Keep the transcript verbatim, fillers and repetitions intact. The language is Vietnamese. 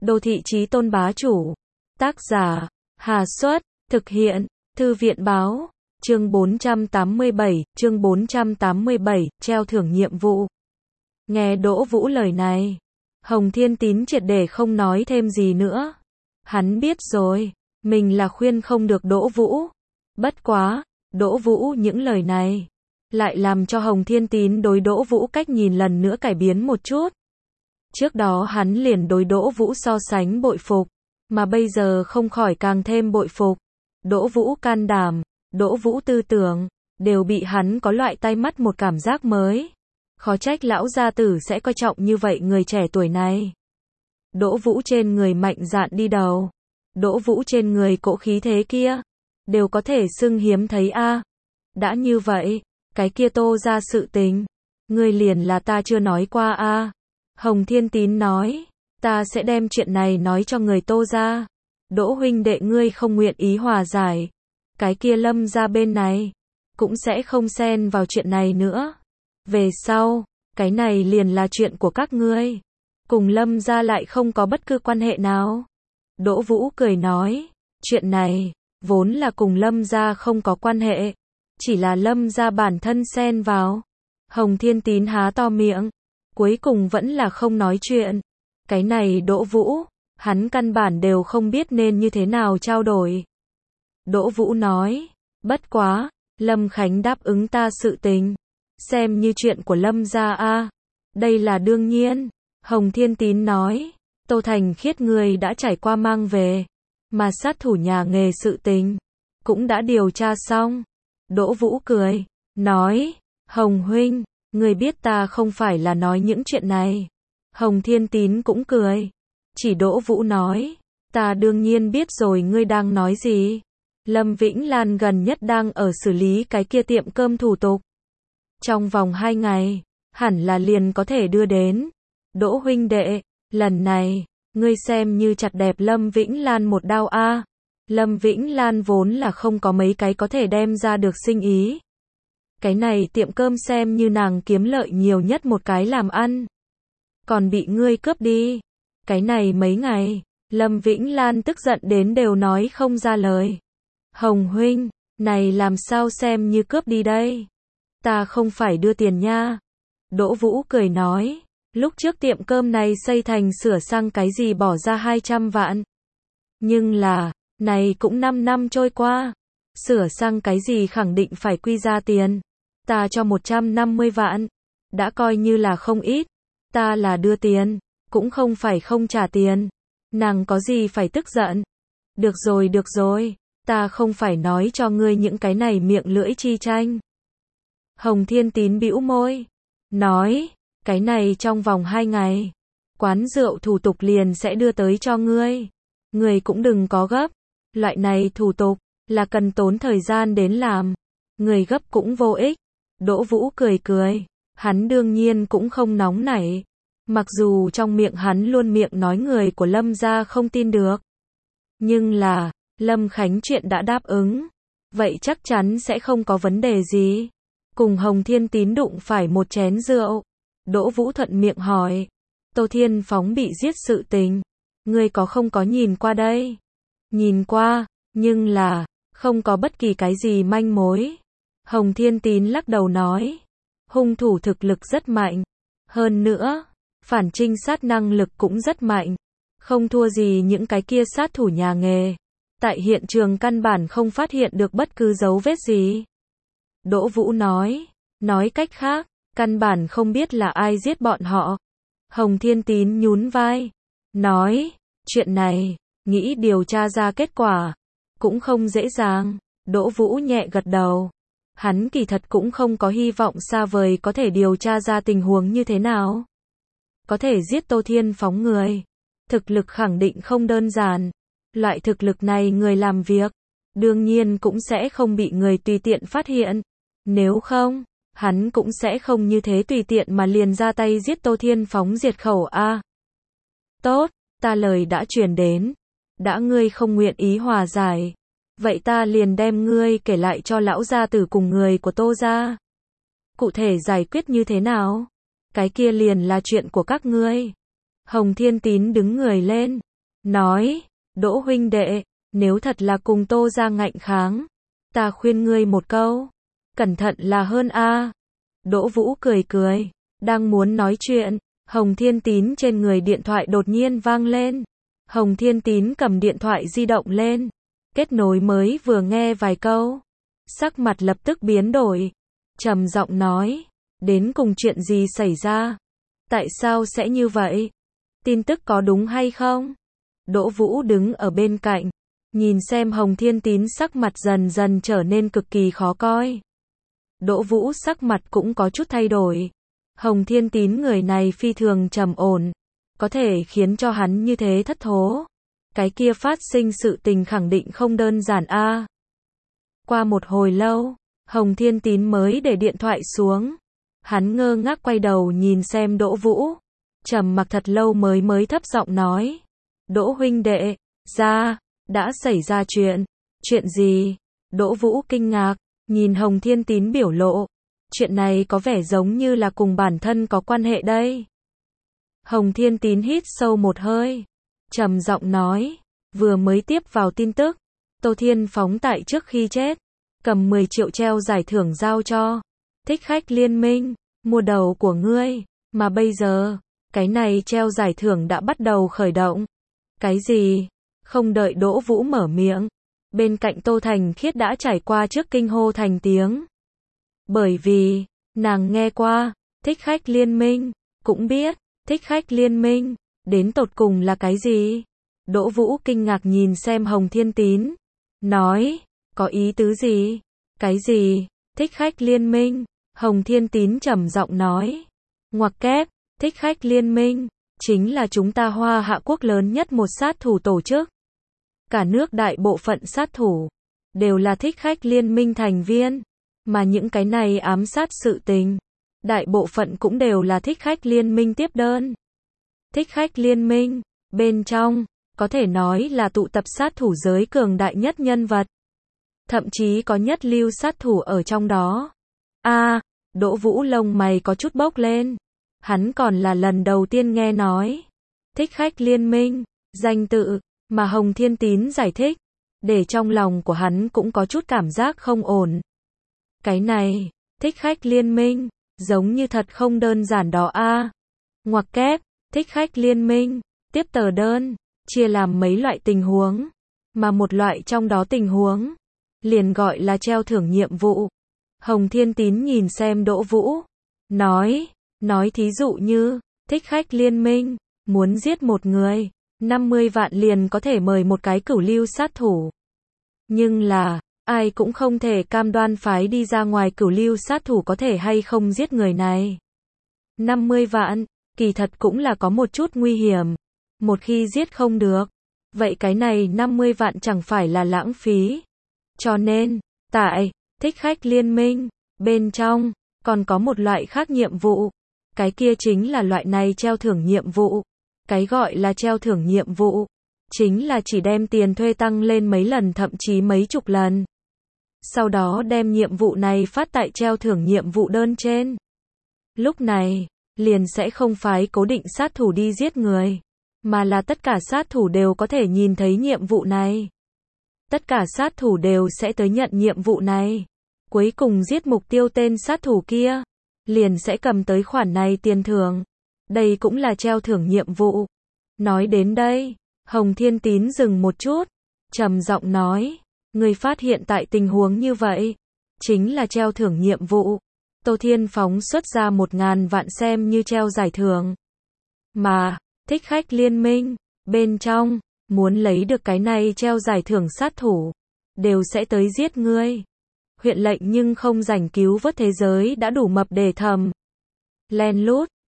Đô thị chí tôn bá chủ. Tác giả, Hà Xuất, thực hiện, Thư viện báo, chương bốn trăm tám mươi bảy, chương bốn trăm tám mươi bảy, treo thưởng nhiệm vụ. Nghe Đỗ Vũ lời này, Hồng Thiên Tín triệt để không nói thêm gì nữa. Hắn biết rồi, mình là khuyên không được Đỗ Vũ. Bất quá, Đỗ Vũ những lời này, lại làm cho Hồng Thiên Tín đối Đỗ Vũ cách nhìn lần nữa cải biến một chút. Trước đó hắn liền đối Đỗ Vũ so sánh bội phục, mà bây giờ không khỏi càng thêm bội phục. Đỗ Vũ can đảm, Đỗ Vũ tư tưởng, đều bị hắn có loại tay mắt một cảm giác mới. Khó trách lão gia tử sẽ coi trọng như vậy người trẻ tuổi này. Đỗ Vũ trên người mạnh dạn đi đầu, Đỗ Vũ trên người cỗ khí thế kia, đều có thể xưng hiếm thấy a. À. Đã như vậy, cái kia Tô ra sự tình, ngươi liền là ta chưa nói qua a. À. Hồng Thiên Tín nói, ta sẽ đem chuyện này nói cho người Tô ra. Đỗ huynh đệ ngươi không nguyện ý hòa giải, cái kia Lâm ra bên này, cũng sẽ không xen vào chuyện này nữa. Về sau, cái này liền là chuyện của các ngươi, cùng Lâm ra lại không có bất cứ quan hệ nào. Đỗ Vũ cười nói, chuyện này, vốn là cùng Lâm ra không có quan hệ, chỉ là Lâm ra bản thân xen vào. Hồng Thiên Tín há to miệng, cuối cùng vẫn là không nói chuyện. Cái này Đỗ Vũ, hắn căn bản đều không biết nên như thế nào trao đổi. Đỗ Vũ nói, bất quá, Lâm Khánh đáp ứng ta sự tình, xem như chuyện của Lâm gia a. À. Đây là đương nhiên. Hồng Thiên Tín nói, Tô Thành Khiết người đã trải qua mang về, mà sát thủ nhà nghề sự tình, cũng đã điều tra xong. Đỗ Vũ cười, nói, Hồng huynh, người biết ta không phải là nói những chuyện này. Hồng Thiên Tín cũng cười, chỉ Đỗ Vũ nói, ta đương nhiên biết rồi ngươi đang nói gì. Lâm Vĩnh Lan gần nhất đang ở xử lý cái kia tiệm cơm thủ tục. Trong vòng hai ngày, hẳn là liền có thể đưa đến. Đỗ huynh đệ, lần này, ngươi xem như chặt đẹp Lâm Vĩnh Lan một đao a. À. Lâm Vĩnh Lan vốn là không có mấy cái có thể đem ra được sinh ý. Cái này tiệm cơm xem như nàng kiếm lợi nhiều nhất một cái làm ăn. Còn bị ngươi cướp đi. Cái này mấy ngày, Lâm Vĩnh Lan tức giận đến đều nói không ra lời. Hồng huynh, này làm sao xem như cướp đi đây? Ta không phải đưa tiền nha. Đỗ Vũ cười nói, lúc trước tiệm cơm này xây thành sửa sang cái gì bỏ ra hai trăm vạn. Nhưng là, này cũng năm năm trôi qua, sửa sang cái gì khẳng định phải quy ra tiền. Ta cho một trăm năm mươi vạn, đã coi như là không ít. Ta là đưa tiền, cũng không phải không trả tiền. Nàng có gì phải tức giận? Được rồi được rồi, ta không phải nói cho ngươi những cái này miệng lưỡi chi tranh. Hồng Thiên Tín bĩu môi, nói, cái này trong vòng hai ngày, quán rượu thủ tục liền sẽ đưa tới cho ngươi. Ngươi cũng đừng có gấp, loại này thủ tục, là cần tốn thời gian đến làm. Ngươi gấp cũng vô ích. Đỗ Vũ cười cười, hắn đương nhiên cũng không nóng nảy. Mặc dù trong miệng hắn luôn miệng nói người của Lâm gia không tin được. Nhưng là, Lâm Khánh chuyện đã đáp ứng, vậy chắc chắn sẽ không có vấn đề gì. Cùng Hồng Thiên Tín đụng phải một chén rượu, Đỗ Vũ thuận miệng hỏi, Tô Thiên Phóng bị giết sự tình, ngươi có không có nhìn qua đây? Nhìn qua, nhưng là, không có bất kỳ cái gì manh mối. Hồng Thiên Tín lắc đầu nói, hung thủ thực lực rất mạnh, hơn nữa, phản trinh sát năng lực cũng rất mạnh, không thua gì những cái kia sát thủ nhà nghề. Tại hiện trường căn bản không phát hiện được bất cứ dấu vết gì. Đỗ Vũ nói, nói cách khác, căn bản không biết là ai giết bọn họ. Hồng Thiên Tín nhún vai, nói, chuyện này, nghĩ điều tra ra kết quả, cũng không dễ dàng. Đỗ Vũ nhẹ gật đầu, hắn kỳ thật cũng không có hy vọng xa vời có thể điều tra ra tình huống như thế nào. Có thể giết Tô Thiên Phóng người, thực lực khẳng định không đơn giản. Loại thực lực này người làm việc, đương nhiên cũng sẽ không bị người tùy tiện phát hiện. Nếu không, hắn cũng sẽ không như thế tùy tiện mà liền ra tay giết Tô Thiên Phóng diệt khẩu a. À. Tốt, ta lời đã truyền đến. Đã ngươi không nguyện ý hòa giải, vậy ta liền đem ngươi kể lại cho lão gia tử cùng người của Tô gia. Cụ thể giải quyết như thế nào? Cái kia liền là chuyện của các ngươi. Hồng Thiên Tín đứng người lên, nói, Đỗ huynh đệ, nếu thật là cùng Tô gia ngạnh kháng, ta khuyên ngươi một câu, cẩn thận là hơn a. Đỗ Vũ cười cười, đang muốn nói chuyện, Hồng Thiên Tín trên người điện thoại đột nhiên vang lên. Hồng Thiên Tín cầm điện thoại di động lên, kết nối mới vừa nghe vài câu, sắc mặt lập tức biến đổi, trầm giọng nói, đến cùng chuyện gì xảy ra? Tại sao sẽ như vậy? Tin tức có đúng hay không? Đỗ Vũ đứng ở bên cạnh, nhìn xem Hồng Thiên Tín sắc mặt dần dần trở nên cực kỳ khó coi. Đỗ Vũ sắc mặt cũng có chút thay đổi. Hồng Thiên Tín người này phi thường trầm ổn, có thể khiến cho hắn như thế thất thố. Cái kia phát sinh sự tình khẳng định không đơn giản a. À. Qua một hồi lâu, Hồng Thiên Tín mới để điện thoại xuống. Hắn ngơ ngác quay đầu nhìn xem Đỗ Vũ, trầm mặc thật lâu mới mới thấp giọng nói, Đỗ huynh đệ, ra, đã xảy ra chuyện, chuyện gì? Đỗ Vũ kinh ngạc, nhìn Hồng Thiên Tín biểu lộ, chuyện này có vẻ giống như là cùng bản thân có quan hệ đây. Hồng Thiên Tín hít sâu một hơi, trầm giọng nói, vừa mới tiếp vào tin tức, Tô Thiên Phóng tại trước khi chết, cầm mười triệu treo giải thưởng giao cho Thích Khách Liên Minh, mua đầu của ngươi, mà bây giờ, cái này treo giải thưởng đã bắt đầu khởi động. Cái gì? Không đợi Đỗ Vũ mở miệng, bên cạnh Tô Thành Khiết đã trải qua trước kinh hô thành tiếng. Bởi vì, nàng nghe qua, Thích Khách Liên Minh, cũng biết, Thích Khách Liên Minh, đến tột cùng là cái gì? Đỗ Vũ kinh ngạc nhìn xem Hồng Thiên Tín, nói, có ý tứ gì? Cái gì? Thích Khách Liên Minh? Hồng Thiên Tín trầm giọng nói, ngoặc kép, Thích Khách Liên Minh, chính là chúng ta Hoa Hạ quốc lớn nhất một sát thủ tổ chức. Cả nước đại bộ phận sát thủ, đều là Thích Khách Liên Minh thành viên, mà những cái này ám sát sự tình, đại bộ phận cũng đều là Thích Khách Liên Minh tiếp đơn. Thích Khách Liên Minh, bên trong, có thể nói là tụ tập sát thủ giới cường đại nhất nhân vật. Thậm chí có nhất lưu sát thủ ở trong đó. A, à, Đỗ Vũ lông mày có chút bốc lên. Hắn còn là lần đầu tiên nghe nói. Thích Khách Liên Minh, danh tự, mà Hồng Thiên Tín giải thích, để trong lòng của hắn cũng có chút cảm giác không ổn. Cái này, Thích Khách Liên Minh, giống như thật không đơn giản đó a. À. Ngoặc kép, Thích Khách Liên Minh, tiếp tờ đơn, chia làm mấy loại tình huống, mà một loại trong đó tình huống, liền gọi là treo thưởng nhiệm vụ. Hồng Thiên Tín nhìn xem Đỗ Vũ, nói, nói thí dụ như, Thích Khách Liên Minh, muốn giết một người, năm mươi vạn liền có thể mời một cái cửu lưu sát thủ. Nhưng là, ai cũng không thể cam đoan phái đi ra ngoài cửu lưu sát thủ có thể hay không giết người này. năm mươi vạn, kỳ thật cũng là có một chút nguy hiểm. Một khi giết không được, vậy cái này năm mươi vạn chẳng phải là lãng phí. Cho nên, tại Thích Khách Liên Minh, bên trong, còn có một loại khác nhiệm vụ. Cái kia chính là loại này treo thưởng nhiệm vụ. Cái gọi là treo thưởng nhiệm vụ, chính là chỉ đem tiền thuê tăng lên mấy lần thậm chí mấy chục lần. Sau đó đem nhiệm vụ này phát tại treo thưởng nhiệm vụ đơn trên. Lúc này, liền sẽ không phái cố định sát thủ đi giết người, mà là tất cả sát thủ đều có thể nhìn thấy nhiệm vụ này. Tất cả sát thủ đều sẽ tới nhận nhiệm vụ này. Cuối cùng giết mục tiêu tên sát thủ kia, liền sẽ cầm tới khoản này tiền thưởng. Đây cũng là treo thưởng nhiệm vụ. Nói đến đây, Hồng Thiên Tín dừng một chút, trầm giọng nói, người phát hiện tại tình huống như vậy, chính là treo thưởng nhiệm vụ. Tô Thiên Phóng xuất ra một ngàn vạn xem như treo giải thưởng. Mà, Thích Khách Liên Minh, bên trong, muốn lấy được cái này treo giải thưởng sát thủ, đều sẽ tới giết ngươi. Huyện lệnh nhưng không rảnh cứu vớt thế giới đã đủ mập để thầm. Len lút,